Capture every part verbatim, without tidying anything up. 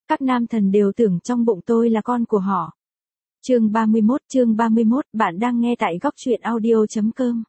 Các nam thần đều tưởng trong bụng tôi là con của họ. Chương ba mươi mốt, chương ba mươi mốt, bạn đang nghe tại góc truyện audio chấm com.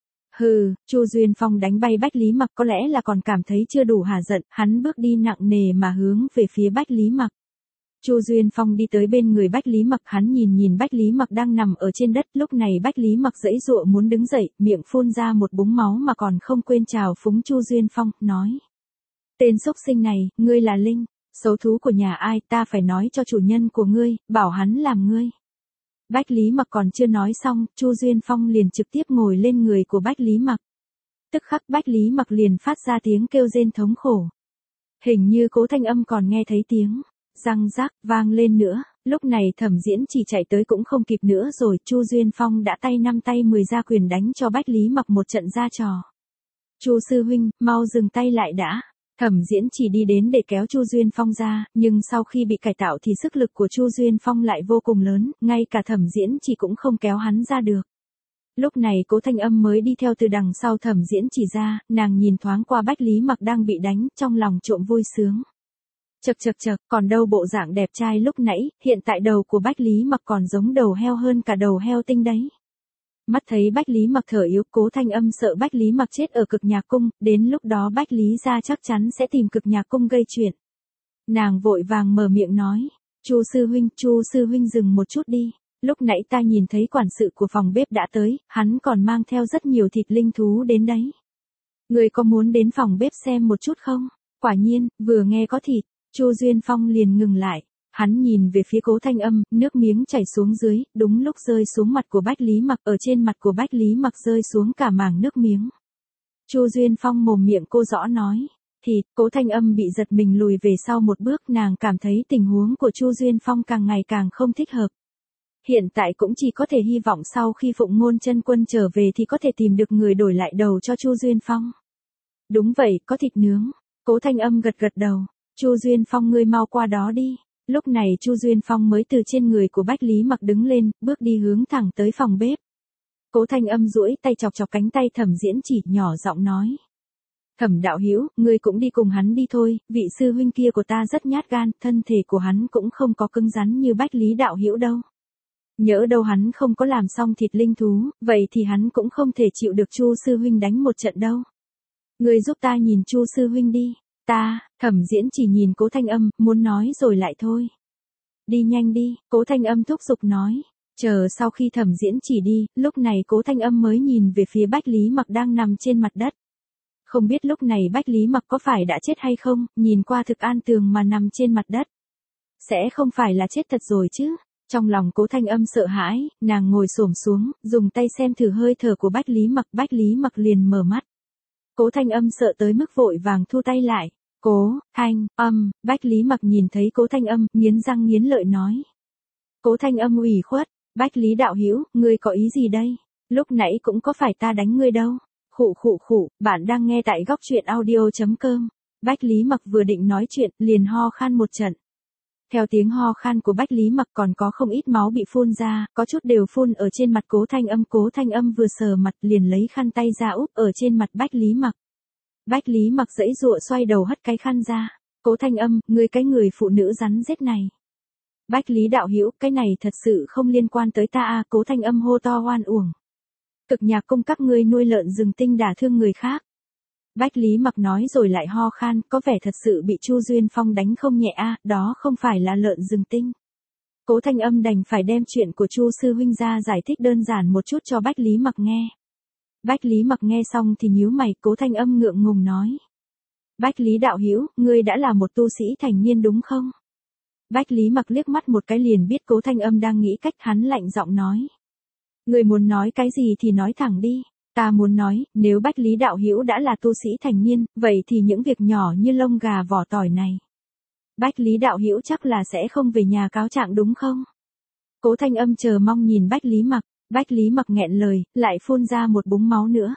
Hừ, Chu Duyên Phong đánh bay Bách Lý Mặc có lẽ là còn cảm thấy chưa đủ hả giận, hắn bước đi nặng nề mà hướng về phía Bách Lý Mặc. Chu Duyên Phong đi tới bên người Bách Lý Mặc, hắn nhìn nhìn Bách Lý Mặc đang nằm ở trên đất, lúc này Bách Lý Mặc giãy giụa muốn đứng dậy, miệng phun ra một búng máu mà còn không quên chào phúng Chu Duyên Phong, nói: "Tên xúc sinh này, ngươi là linh, xấu thú của nhà ai, ta phải nói cho chủ nhân của ngươi, bảo hắn làm ngươi." Bách Lý Mặc còn chưa nói xong, Chu Duyên Phong liền trực tiếp ngồi lên người của Bách Lý Mặc. Tức khắc Bách Lý Mặc liền phát ra tiếng kêu rên thống khổ. Hình như Cố Thanh Âm còn nghe thấy tiếng răng rác vang lên nữa, lúc này Thẩm Diễn Chỉ chạy tới cũng không kịp nữa rồi, Chu Duyên Phong đã tay năm tay mười ra quyền đánh cho Bách Lý Mặc một trận ra trò. "Chu sư huynh, mau dừng tay lại đã." Thẩm Diễn Chỉ đi đến để kéo Chu Duyên Phong ra, nhưng sau khi bị cải tạo thì sức lực của Chu Duyên Phong lại vô cùng lớn, ngay cả Thẩm Diễn Chỉ cũng không kéo hắn ra được. Lúc này Cố Thanh Âm mới đi theo từ đằng sau Thẩm Diễn Chỉ ra, nàng nhìn thoáng qua Bách Lý Mặc đang bị đánh, trong lòng trộm vui sướng. Chậc chậc chậc, còn đâu bộ dạng đẹp trai lúc nãy, hiện tại đầu của Bách Lý Mặc còn giống đầu heo hơn cả đầu heo tinh đấy. Mắt thấy Bách Lý Mặc thở yếu, Cố Thanh Âm sợ Bách Lý Mặc chết ở Cực Nhạc Cung, đến lúc đó Bách Lý gia chắc chắn sẽ tìm Cực Nhạc Cung gây chuyện. Nàng vội vàng mở miệng nói: "Chu sư huynh, Chu sư huynh dừng một chút đi. Lúc nãy ta nhìn thấy quản sự của phòng bếp đã tới, hắn còn mang theo rất nhiều thịt linh thú đến đấy. Người có muốn đến phòng bếp xem một chút không?" Quả nhiên, vừa nghe có thịt, Chu Duyên Phong liền ngừng lại. Hắn nhìn về phía Cố Thanh Âm, nước miếng chảy xuống dưới, đúng lúc rơi xuống mặt của Bách Lý Mặc, ở trên mặt của Bách Lý Mặc rơi xuống cả mảng nước miếng. Chu Duyên Phong mồm miệng cô rõ nói: "Thịt." Cố Thanh Âm bị giật mình lùi về sau một bước, nàng cảm thấy tình huống của Chu Duyên Phong càng ngày càng không thích hợp. Hiện tại cũng chỉ có thể hy vọng sau khi Phụng Ngôn Chân Quân trở về thì có thể tìm được người đổi lại đầu cho Chu Duyên Phong. "Đúng vậy, có thịt nướng." Cố Thanh Âm gật gật đầu. "Chu Duyên Phong ngươi mau qua đó đi." Lúc này Chu Duyên Phong mới từ trên người của Bách Lý Mặc đứng lên, bước đi hướng thẳng tới phòng bếp. Cố Thanh Âm duỗi tay chọc chọc cánh tay Thẩm Diễn Chỉ, nhỏ giọng nói: "Thẩm đạo hữu, ngươi cũng đi cùng hắn đi thôi, vị sư huynh kia của ta rất nhát gan, thân thể của hắn cũng không có cứng rắn như Bách Lý đạo hữu đâu. Nhỡ đâu hắn không có làm xong thịt linh thú, vậy thì hắn cũng không thể chịu được Chu sư huynh đánh một trận đâu. Ngươi giúp ta nhìn Chu sư huynh đi." "Ta." Thẩm Diễn Chỉ nhìn Cố Thanh Âm, muốn nói rồi lại thôi. "Đi nhanh đi." Cố Thanh Âm thúc giục nói. Chờ sau khi Thẩm Diễn Chỉ đi, lúc này Cố Thanh Âm mới nhìn về phía Bách Lý Mặc đang nằm trên mặt đất. Không biết lúc này Bách Lý Mặc có phải đã chết hay không, nhìn qua thực an tường mà nằm trên mặt đất. Sẽ không phải là chết thật rồi chứ? Trong lòng Cố Thanh Âm sợ hãi, nàng ngồi xổm xuống, dùng tay xem thử hơi thở của Bách Lý Mặc, Bách Lý Mặc liền mở mắt. Cố Thanh Âm sợ tới mức vội vàng thu tay lại. "Cố Thanh Âm." Bách Lý Mặc nhìn thấy Cố Thanh Âm, nghiến răng nghiến lợi nói. Cố Thanh Âm ủy khuất: "Bách Lý đạo hữu, ngươi có ý gì đây? Lúc nãy cũng có phải ta đánh ngươi đâu." Khụ khụ khụ, bạn đang nghe tại góc truyện audio chấm com. Bách Lý Mặc vừa định nói chuyện, liền ho khan một trận. Theo tiếng ho khan của Bách Lý Mặc còn có không ít máu bị phun ra, có chút đều phun ở trên mặt Cố Thanh Âm. Cố Thanh Âm vừa sờ mặt liền lấy khăn tay ra úp ở trên mặt Bách Lý Mặc. Bách Lý Mặc giãy giụa xoay đầu hất cái khăn ra. "Cố Thanh Âm, ngươi cái người phụ nữ rắn rết này." "Bách Lý đạo hữu, cái này thật sự không liên quan tới ta à." Cố Thanh Âm hô to oan uổng. "Cực Nhạc Cung các ngươi nuôi lợn rừng tinh đả thương người khác." Bách Lý Mặc nói rồi lại ho khan, có vẻ thật sự bị Chu Duyên Phong đánh không nhẹ a, à, đó không phải là lợn rừng tinh. Cố Thanh Âm đành phải đem chuyện của Chu sư huynh ra giải thích đơn giản một chút cho Bách Lý Mặc nghe. Bách Lý Mặc nghe xong thì nhíu mày, Cố Thanh Âm ngượng ngùng nói: "Bách Lý đạo hữu, ngươi đã là một tu sĩ thành niên đúng không?" Bách Lý Mặc liếc mắt một cái liền biết Cố Thanh Âm đang nghĩ cách, hắn lạnh giọng nói: "Ngươi muốn nói cái gì thì nói thẳng đi." "Ta muốn nói, nếu Bách Lý đạo hữu đã là tu sĩ thành niên, vậy thì những việc nhỏ như lông gà vỏ tỏi này, Bách Lý đạo hữu chắc là sẽ không về nhà cáo trạng đúng không?" Cố Thanh Âm chờ mong nhìn Bách Lý Mặc. Bách Lý Mặc nghẹn lời, lại phun ra một búng máu nữa.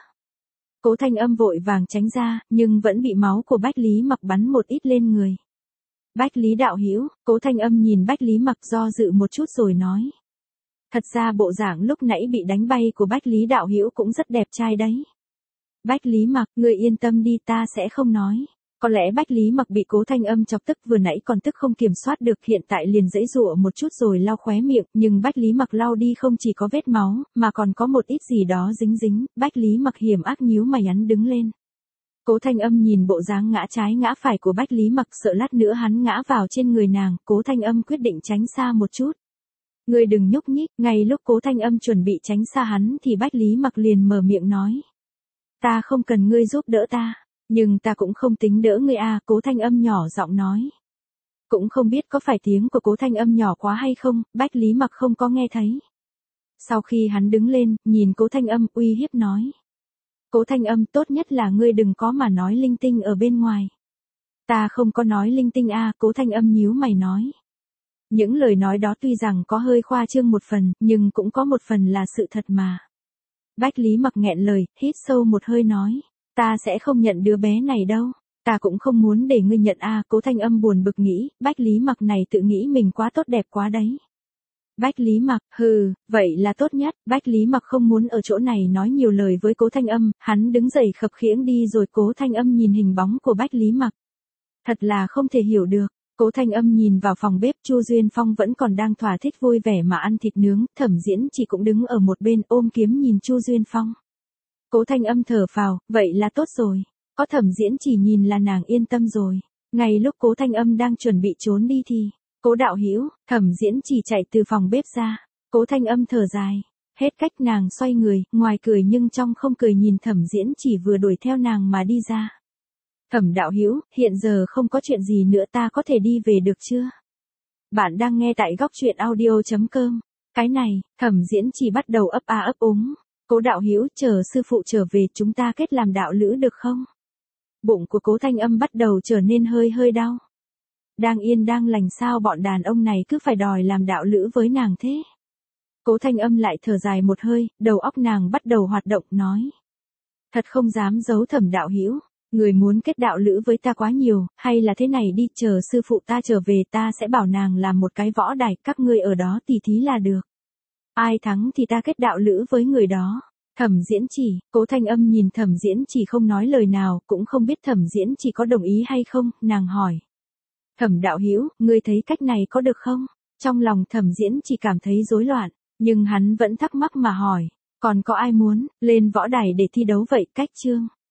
Cố Thanh Âm vội vàng tránh ra, nhưng vẫn bị máu của Bách Lý Mặc bắn một ít lên người. "Bách Lý đạo hữu." Cố Thanh Âm nhìn Bách Lý Mặc do dự một chút rồi nói: "Thật ra bộ dạng lúc nãy bị đánh bay của Bách Lý đạo hữu cũng rất đẹp trai đấy." "Bách Lý Mặc, ngươi yên tâm đi, ta sẽ không nói." Có lẽ Bách Lý Mặc bị Cố Thanh Âm chọc tức, vừa nãy còn tức không kiểm soát được, hiện tại liền giãy giụa một chút rồi lau khóe miệng, nhưng Bách Lý Mặc lau đi không chỉ có vết máu, mà còn có một ít gì đó dính dính, Bách Lý Mặc hiểm ác nhíu mày hắn đứng lên. Cố Thanh Âm nhìn bộ dáng ngã trái ngã phải của Bách Lý Mặc, sợ lát nữa hắn ngã vào trên người nàng, Cố Thanh Âm quyết định tránh xa một chút. Ngươi đừng nhúc nhích, ngay lúc Cố Thanh Âm chuẩn bị tránh xa hắn thì Bách Lý Mặc liền mở miệng nói. Ta không cần ngươi giúp đỡ ta. Nhưng ta cũng không tính đỡ ngươi à, Cố Thanh Âm nhỏ giọng nói. Cũng không biết có phải tiếng của Cố Thanh Âm nhỏ quá hay không, Bách Lý Mặc không có nghe thấy. Sau khi hắn đứng lên, nhìn Cố Thanh Âm uy hiếp nói. Cố Thanh Âm, tốt nhất là ngươi đừng có mà nói linh tinh ở bên ngoài. Ta không có nói linh tinh à, Cố Thanh Âm nhíu mày nói. Những lời nói đó tuy rằng có hơi khoa trương một phần, nhưng cũng có một phần là sự thật mà. Bách Lý Mặc nghẹn lời, hít sâu một hơi nói. Ta sẽ không nhận đứa bé này đâu. Ta cũng không muốn để ngươi nhận à, Cố Thanh Âm buồn bực nghĩ, Bách Lý Mặc này tự nghĩ mình quá tốt đẹp quá đấy. Bách Lý Mặc, hừ, vậy là tốt nhất, Bách Lý Mặc không muốn ở chỗ này nói nhiều lời với Cố Thanh Âm, hắn đứng dậy khập khiễng đi rồi. Cố Thanh Âm nhìn hình bóng của Bách Lý Mặc. Thật là không thể hiểu được. Cố Thanh Âm nhìn vào phòng bếp, Chu Duyên Phong vẫn còn đang thỏa thích vui vẻ mà ăn thịt nướng, Thẩm Diễn Chỉ cũng đứng ở một bên ôm kiếm nhìn Chu Duyên Phong. Cố Thanh Âm thở phào, vậy là tốt rồi. Có Thẩm Diễn Chỉ nhìn là nàng yên tâm rồi. Ngay lúc Cố Thanh Âm đang chuẩn bị trốn đi thì, Cố đạo hữu, Thẩm Diễn Chỉ chạy từ phòng bếp ra. Cố Thanh Âm thở dài. Hết cách nàng xoay người, ngoài cười nhưng trong không cười nhìn Thẩm Diễn Chỉ vừa đuổi theo nàng mà đi ra. Thẩm đạo hữu, hiện giờ không có chuyện gì nữa, ta có thể đi về được chưa? Bạn đang nghe tại góc truyện audio chấm com. Cái này, Thẩm Diễn Chỉ bắt đầu ấp a ấp úng. Cố đạo hữu, chờ sư phụ trở về chúng ta kết làm đạo lữ được không? Bụng của Cố Thanh Âm bắt đầu trở nên hơi hơi đau. Đang yên đang lành sao bọn đàn ông này cứ phải đòi làm đạo lữ với nàng thế? Cố Thanh Âm lại thở dài một hơi, đầu óc nàng bắt đầu hoạt động nói. Thật không dám giấu Thẩm đạo hữu, người muốn kết đạo lữ với ta quá nhiều, hay là thế này đi, chờ sư phụ ta trở về ta sẽ bảo nàng làm một cái võ đài, các ngươi ở đó tỉ thí là được. Ai thắng thì ta kết đạo lữ với người đó. Thẩm Diễn Chỉ, Cố Thanh Âm nhìn Thẩm Diễn Chỉ không nói lời nào, cũng không biết Thẩm Diễn Chỉ có đồng ý hay không, nàng hỏi. Thẩm đạo hữu, ngươi thấy cách này có được không? Trong lòng Thẩm Diễn Chỉ cảm thấy rối loạn, nhưng hắn vẫn thắc mắc mà hỏi, còn có ai muốn lên võ đài để thi đấu vậy? Cách chương